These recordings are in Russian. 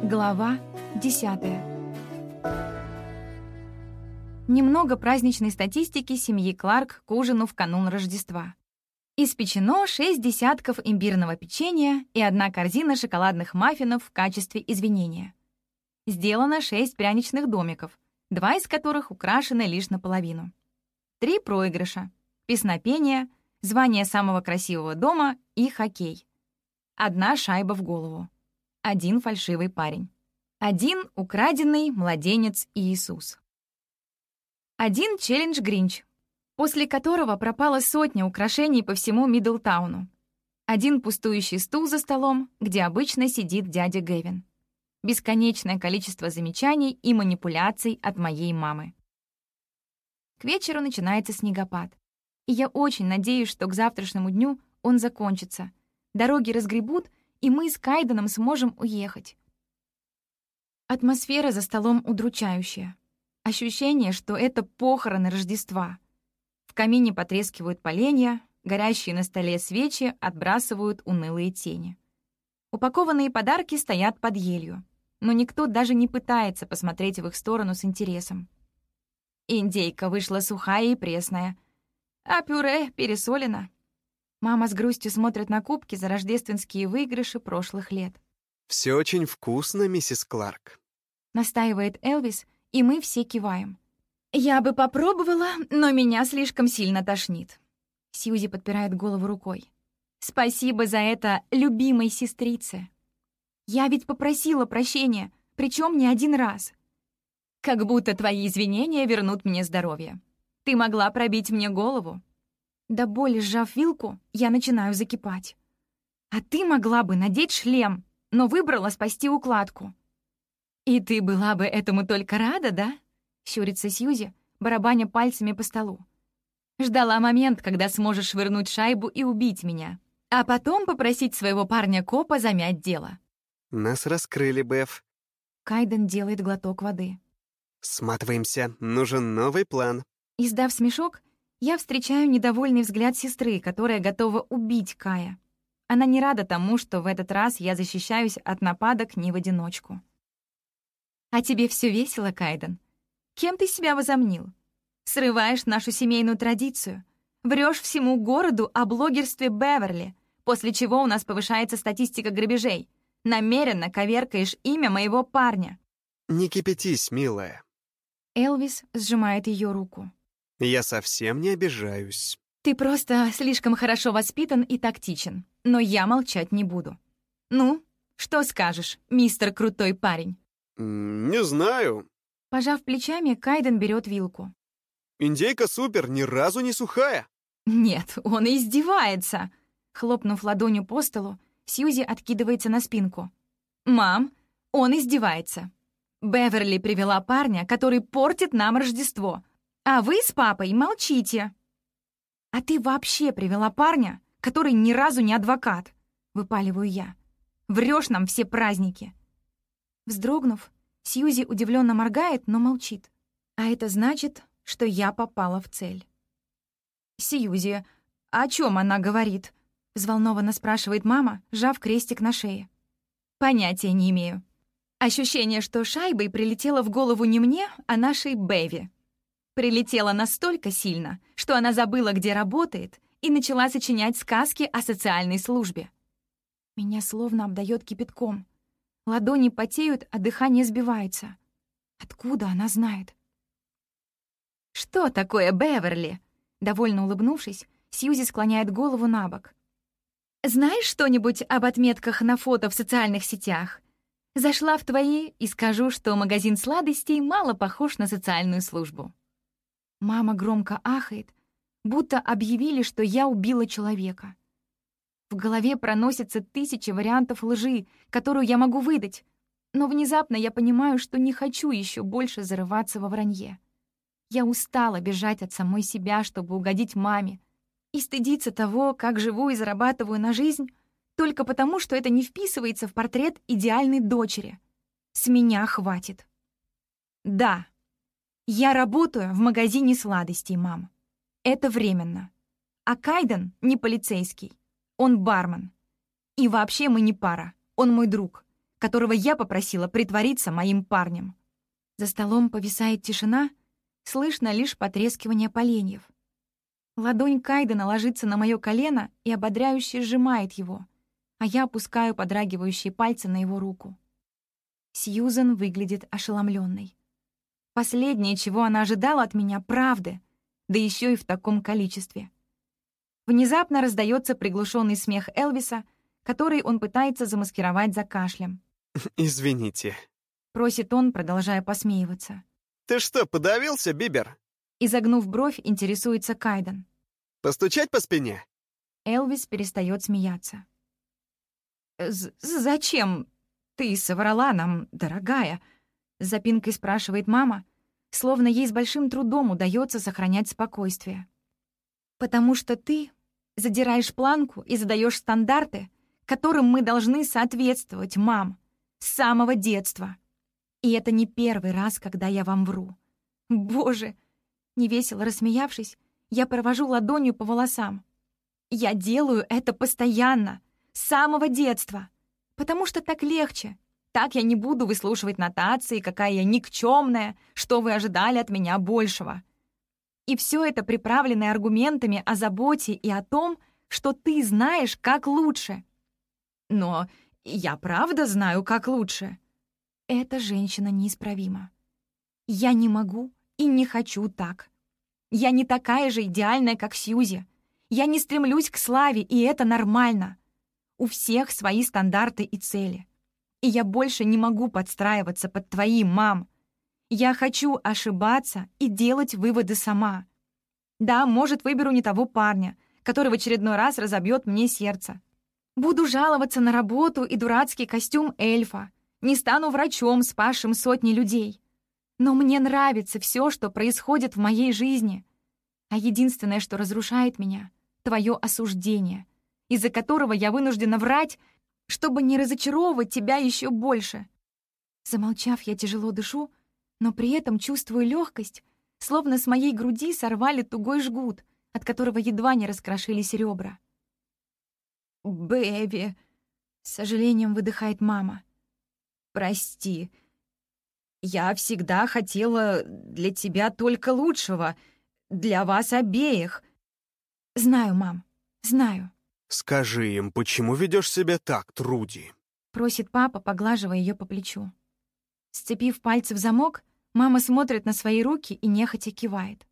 Глава 10. Немного праздничной статистики семьи Кларк к ужину в канун Рождества. Испечено 6 десятков имбирного печенья и 1 корзина шоколадных маффинов в качестве извинения. Сделано 6 пряничных домиков, 2 из которых украшены лишь наполовину. 3 проигрыша, песнопение, звание самого красивого дома и хоккей. 1 шайба в голову. 1 фальшивый парень. 1 украденный младенец Иисус. 1 челлендж Гринч, после которого пропала сотня украшений по всему Мидлтауну. 1 пустующий стул за столом, где обычно сидит дядя Гэвин. Бесконечное количество замечаний и манипуляций от моей мамы. К вечеру начинается снегопад. И я очень надеюсь, что к завтрашнему дню он закончится. Дороги разгребут, и мы с Кайденом сможем уехать. Атмосфера за столом удручающая. Ощущение, что это похороны Рождества. В камине потрескивают поленья, горящие на столе свечи отбрасывают унылые тени. Упакованные подарки стоят под елью, но никто даже не пытается посмотреть в их сторону с интересом. Индейка вышла сухая и пресная, а пюре пересолено. Мама с грустью смотрит на кубки за рождественские выигрыши прошлых лет. «Все очень вкусно, миссис Кларк», — настаивает Элвис, и мы все киваем. «Я бы попробовала, но меня слишком сильно тошнит». Сьюзи подпирает голову рукой. «Спасибо за это любимой сестрице. Я ведь попросила прощения, причем не 1 раз. Как будто твои извинения вернут мне здоровье. Ты могла пробить мне голову». До боли сжав вилку, я начинаю закипать. «А ты могла бы надеть шлем, но выбрала спасти укладку». «И ты была бы этому только рада, да?» — щурится Сьюзи, барабаня пальцами по столу. «Ждала момент, когда сможешь швырнуть шайбу и убить меня, а потом попросить своего парня-копа замять дело». «Нас раскрыли, Беф». Кайден делает глоток воды. «Сматываемся, нужен новый план». Издав смешок, я встречаю недовольный взгляд сестры, которая готова убить Кая. Она не рада тому, что в этот раз я защищаюсь от нападок не в одиночку. «А тебе все весело, Кайден? Кем ты себя возомнил? Срываешь нашу семейную традицию, врешь всему городу о блогерстве Беверли, после чего у нас повышается статистика грабежей. Намеренно коверкаешь имя моего парня». «Не кипятись, милая». Элвис сжимает ее руку. «Я совсем не обижаюсь». «Ты просто слишком хорошо воспитан и тактичен, но я молчать не буду. Ну, что скажешь, мистер крутой парень?» «Не знаю». Пожав плечами, Кайден берет вилку. «Индейка супер, ни разу не сухая». «Нет, он издевается!» Хлопнув ладонью по столу, Сьюзи откидывается на спинку. «Мам, он издевается. Беверли привела парня, который портит нам Рождество. А вы с папой молчите». «А ты вообще привела парня, который ни разу не адвокат?» — выпаливаю я. «Врешь нам все праздники». Вздрогнув, Сьюзи удивленно моргает, но молчит. А это значит, что я попала в цель. «Сьюзи, о чем она говорит?» — взволнованно спрашивает мама, сжав крестик на шее. «Понятия не имею. Ощущение, что шайбой прилетела в голову не мне, а нашей Бэви. Прилетела настолько сильно, что она забыла, где работает, и начала сочинять сказки о социальной службе. Меня словно обдает кипятком. Ладони потеют, а дыхание сбивается. Откуда она знает? «Что такое Беверли?» Довольно улыбнувшись, Сьюзи склоняет голову на бок. «Знаешь что-нибудь об отметках на фото в социальных сетях? Зашла в твои и скажу, что магазин сладостей мало похож на социальную службу». Мама громко ахает, будто объявили, что я убила человека. В голове проносятся 1000 вариантов лжи, которую я могу выдать, но внезапно я понимаю, что не хочу еще больше зарываться во вранье. Я устала бежать от самой себя, чтобы угодить маме, и стыдиться того, как живу и зарабатываю на жизнь, только потому, что это не вписывается в портрет идеальной дочери. С меня хватит. Да, я работаю в магазине сладостей, мам. Это временно. А Кайден не полицейский. Он бармен. И вообще мы не пара. Он мой друг, которого я попросила притвориться моим парнем. За столом повисает тишина, слышно лишь потрескивание поленьев. Ладонь Кайдена ложится на мое колено и ободряюще сжимает его, а я опускаю подрагивающие пальцы на его руку. Сьюзен выглядит ошеломленной. Последнее, чего она ожидала от меня, — правды, да еще и в таком количестве. Внезапно раздается приглушенный смех Элвиса, который он пытается замаскировать за кашлем. «Извините». Просит он, продолжая посмеиваться. «Ты что, подавился, Бибер? Изогнув бровь, интересуется Кайден. Постучать по спине?» Элвис перестает смеяться. «Зачем ты соврала нам, дорогая?» С запинкой спрашивает мама, словно ей с большим трудом удается сохранять спокойствие. «Потому что ты задираешь планку и задаешь стандарты, которым мы должны соответствовать, мам, с самого детства. И это не первый раз, когда я вам вру. Боже!» Невесело рассмеявшись, я провожу ладонью по волосам. «Я делаю это постоянно, с самого детства, потому что так легче. Так я не буду выслушивать нотации, какая я никчемная, что вы ожидали от меня большего. И все это приправлено аргументами о заботе и о том, что ты знаешь, как лучше. Но я правда знаю, как лучше. Эта женщина неисправима. Я не могу и не хочу так. Я не такая же идеальная, как Сьюзи. Я не стремлюсь к славе, и это нормально. У всех свои стандарты и цели. И я больше не могу подстраиваться под твои, мам. Я хочу ошибаться и делать выводы сама. Да, может, выберу не того парня, который в очередной раз разобьет мне сердце. Буду жаловаться на работу и дурацкий костюм эльфа. Не стану врачом, спасшим сотни людей. Но мне нравится все, что происходит в моей жизни. А единственное, что разрушает меня — твое осуждение, из-за которого я вынуждена врать, чтобы не разочаровывать тебя еще больше. Замолчав, я тяжело дышу, но при этом чувствую легкость, словно с моей груди сорвали тугой жгут, от которого едва не раскрошились ребра. «Бэби», — с сожалением выдыхает мама, — «прости. Я всегда хотела для тебя только лучшего, для вас обеих». «Знаю, мам, знаю». «Скажи им, почему ведешь себя так, Труди?» — просит папа, поглаживая ее по плечу. Сцепив пальцы в замок, мама смотрит на свои руки и нехотя кивает.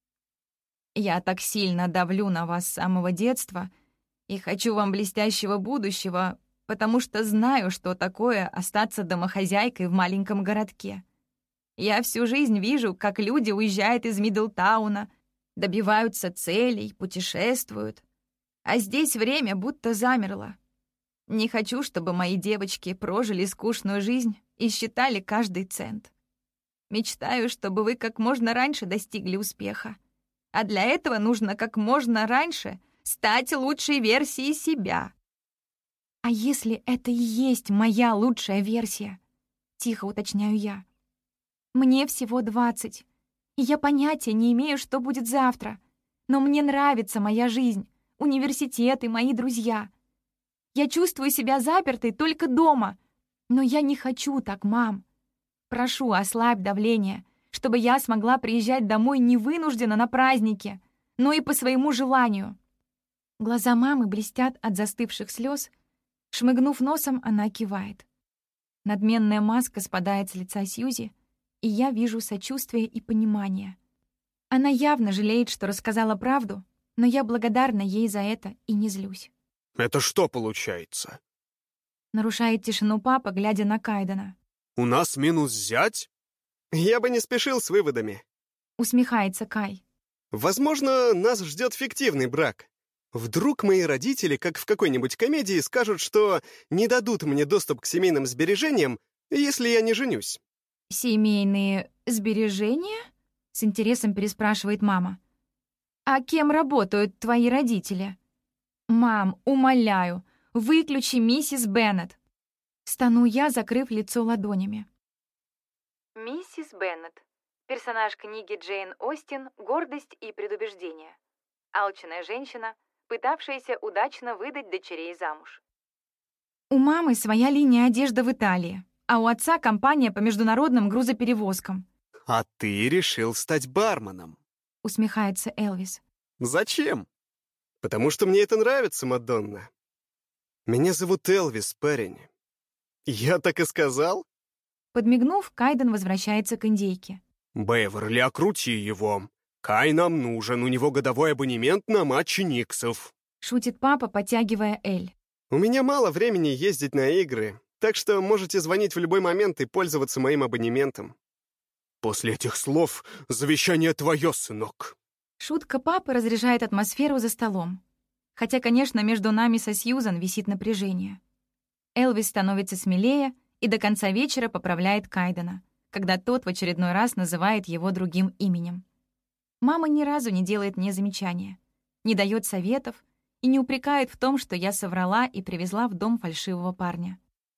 «Я так сильно давлю на вас с самого детства и хочу вам блестящего будущего, потому что знаю, что такое остаться домохозяйкой в маленьком городке. Я всю жизнь вижу, как люди уезжают из Мидлтауна, добиваются целей, путешествуют. А здесь время будто замерло. Не хочу, чтобы мои девочки прожили скучную жизнь и считали каждый цент. Мечтаю, чтобы вы как можно раньше достигли успеха. А для этого нужно как можно раньше стать лучшей версией себя». «А если это и есть моя лучшая версия?» — тихо уточняю я. «Мне всего 20, и я понятия не имею, что будет завтра. Но мне нравится моя жизнь, университет и мои друзья. Я чувствую себя запертой только дома, но я не хочу так, мам. Прошу, ослабь давление, чтобы я смогла приезжать домой не вынужденно на праздники, но и по своему желанию». Глаза мамы блестят от застывших слез. Шмыгнув носом, она кивает. Надменная маска спадает с лица Сьюзи, и я вижу сочувствие и понимание. Она явно жалеет, что рассказала правду, но я благодарна ей за это и не злюсь. «Это что получается? Нарушает тишину папа, глядя на Кайдена. У нас минус зять?» «Я бы не спешил с выводами. Усмехается Кай. Возможно, нас ждет фиктивный брак. Вдруг мои родители, как в какой-нибудь комедии, скажут, что не дадут мне доступ к семейным сбережениям, если я не женюсь». «Семейные сбережения?» — с интересом переспрашивает мама. «А кем работают твои родители?» «Мам, умоляю, выключи миссис Беннет!» Стану я, закрыв лицо ладонями. Миссис Беннет. Персонаж книги Джейн Остин «Гордость и предубеждение». Алчная женщина, пытавшаяся удачно выдать дочерей замуж. У мамы своя линия одежды в Италии, а у отца компания по международным грузоперевозкам. А ты решил стать барменом. Усмехается Элвис. Зачем? Потому что мне это нравится, Мадонна. Меня зовут Элвис, парень. Я так и сказал? Подмигнув, Кайден возвращается к индейке. Беверли, окрути его. Кай нам нужен, у него годовой абонемент на матчи Никсов. Шутит папа, подтягивая Эль. У меня мало времени ездить на игры, так что можете звонить в любой момент и пользоваться моим абонементом. После этих слов завещание твое, сынок. Шутка папы разряжает атмосферу за столом. Хотя, конечно, между нами со Сьюзан висит напряжение. Элвис становится смелее и до конца вечера поправляет Кайдена, когда тот в очередной раз называет его другим именем. Мама ни разу не делает мне замечания, не дает советов и не упрекает в том, что я соврала и привезла в дом фальшивого парня.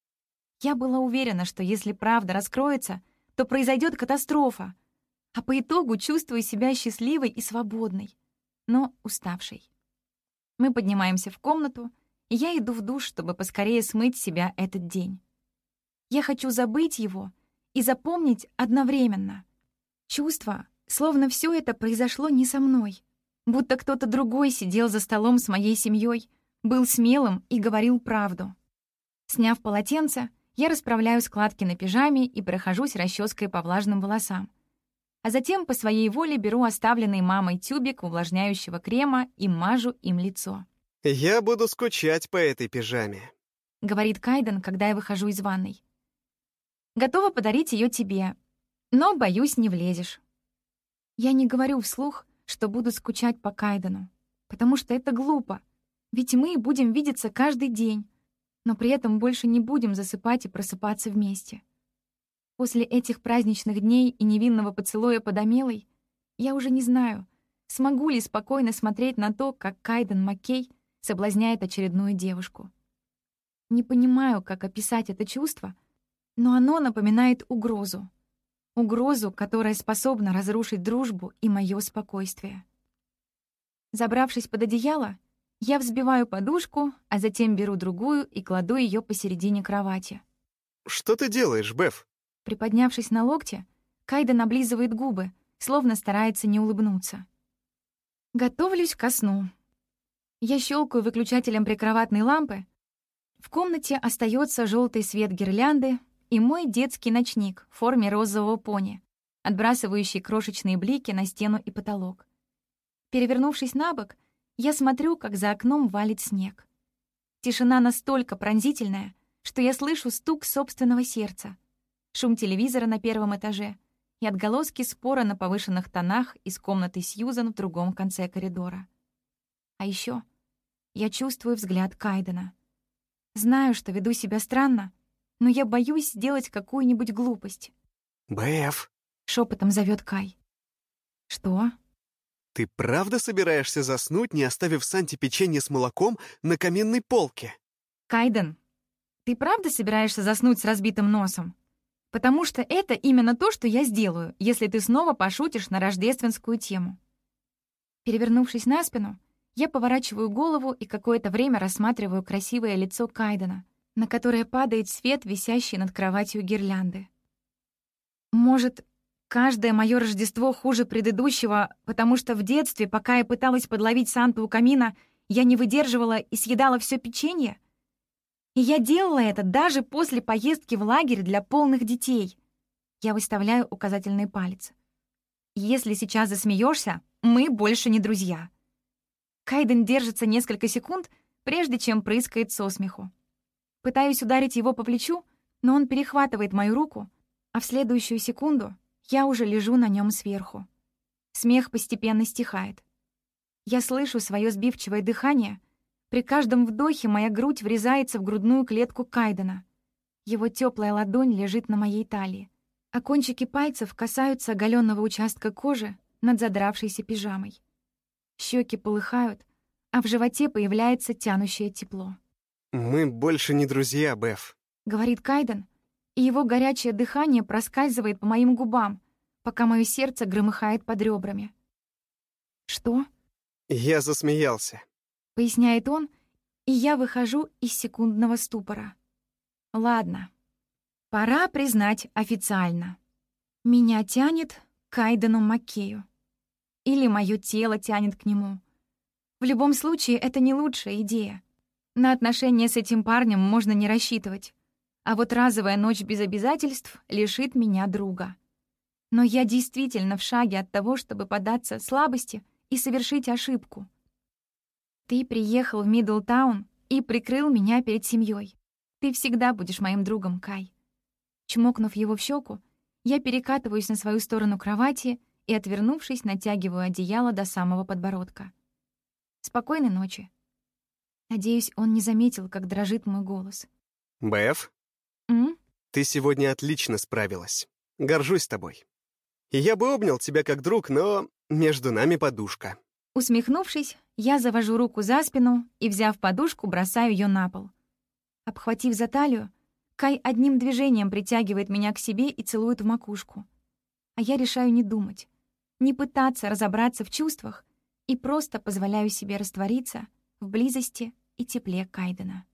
Я была уверена, что если правда раскроется, то произойдет катастрофа, а по итогу чувствую себя счастливой и свободной, но уставшей. Мы поднимаемся в комнату, и я иду в душ, чтобы поскорее смыть с себя этот день. Я хочу забыть его и запомнить одновременно. Чувство, словно все это произошло не со мной, будто кто-то другой сидел за столом с моей семьей, был смелым и говорил правду. Сняв полотенце, я расправляю складки на пижаме и прохожусь расческой по влажным волосам. А затем по своей воле беру оставленный мамой тюбик увлажняющего крема и мажу им лицо. Я буду скучать по этой пижаме, — говорит Кайден, когда я выхожу из ванной. Готова подарить ее тебе, но, боюсь, не влезешь. Я не говорю вслух, что буду скучать по Кайдену, потому что это глупо, ведь мы будем видеться каждый день, но при этом больше не будем засыпать и просыпаться вместе. После этих праздничных дней и невинного поцелуя под Амелой я уже не знаю, смогу ли спокойно смотреть на то, как Кайден Маккей соблазняет очередную девушку. Не понимаю, как описать это чувство, но оно напоминает угрозу. Угрозу, которая способна разрушить дружбу и моё спокойствие. Забравшись под одеяло, я взбиваю подушку, а затем беру другую и кладу её посередине кровати. Что ты делаешь, Беф? Приподнявшись на локте, Кайден облизывает губы, словно старается не улыбнуться. Готовлюсь ко сну. Я щелкаю выключателем прикроватной лампы. В комнате остается желтый свет гирлянды и мой детский ночник в форме розового пони, отбрасывающий крошечные блики на стену и потолок. Перевернувшись на бок, я смотрю, как за окном валит снег. Тишина настолько пронзительная, что я слышу стук собственного сердца, шум телевизора на первом этаже и отголоски спора на повышенных тонах из комнаты Сьюзан в другом конце коридора. А еще я чувствую взгляд Кайдена. Знаю, что веду себя странно, но я боюсь сделать какую-нибудь глупость. Беф, Шепотом зовет Кай. Что? ты правда собираешься заснуть, не оставив Санти печенье с молоком на каминной полке? Кайден, ты правда собираешься заснуть с разбитым носом? Потому что это именно то, что я сделаю, если ты снова пошутишь на рождественскую тему. Перевернувшись на спину, я поворачиваю голову и какое-то время рассматриваю красивое лицо Кайдена, на которое падает свет, висящий над кроватью гирлянды. Может, каждое мое Рождество хуже предыдущего, потому что в детстве, пока я пыталась подловить Санту у камина, я не выдерживала и съедала все печенье? И я делала это даже после поездки в лагерь для полных детей. Я выставляю указательный палец. Если сейчас засмеешься, мы больше не друзья. Кайден держится несколько секунд, прежде чем прыскает со смеху. Пытаюсь ударить его по плечу, но он перехватывает мою руку, а в следующую секунду я уже лежу на нем сверху. Смех постепенно стихает. Я слышу свое сбивчивое дыхание. При каждом вдохе моя грудь врезается в грудную клетку Кайдена. Его теплая ладонь лежит на моей талии, а кончики пальцев касаются оголенного участка кожи над задравшейся пижамой. Щеки полыхают, а в животе появляется тянущее тепло. Мы больше не друзья, Беф. Говорит Кайден, и его горячее дыхание проскальзывает по моим губам, пока мое сердце громыхает под ребрами. «Что?» Я засмеялся. — поясняет он, и я выхожу из секундного ступора. Ладно, пора признать официально. Меня тянет к Кайдену Маккею. Или мое тело тянет к нему. В любом случае, это не лучшая идея. На отношения с этим парнем можно не рассчитывать. А вот разовая ночь без обязательств лишит меня друга. Но я действительно в шаге от того, чтобы поддаться слабости и совершить ошибку. Ты приехал в Мидлтаун и прикрыл меня перед семьей. Ты всегда будешь моим другом, Кай. Чмокнув его в щеку, я перекатываюсь на свою сторону кровати и, отвернувшись, натягиваю одеяло до самого подбородка. Спокойной ночи. Надеюсь, он не заметил, как дрожит мой голос. Бэв, М? ты сегодня отлично справилась. Горжусь тобой. И я бы обнял тебя как друг, но между нами подушка. Усмехнувшись, я завожу руку за спину и, взяв подушку, бросаю ее на пол. Обхватив за талию, Кай одним движением притягивает меня к себе и целует в макушку. А я решаю не думать, не пытаться разобраться в чувствах и просто позволяю себе раствориться в близости и тепле Кайдена.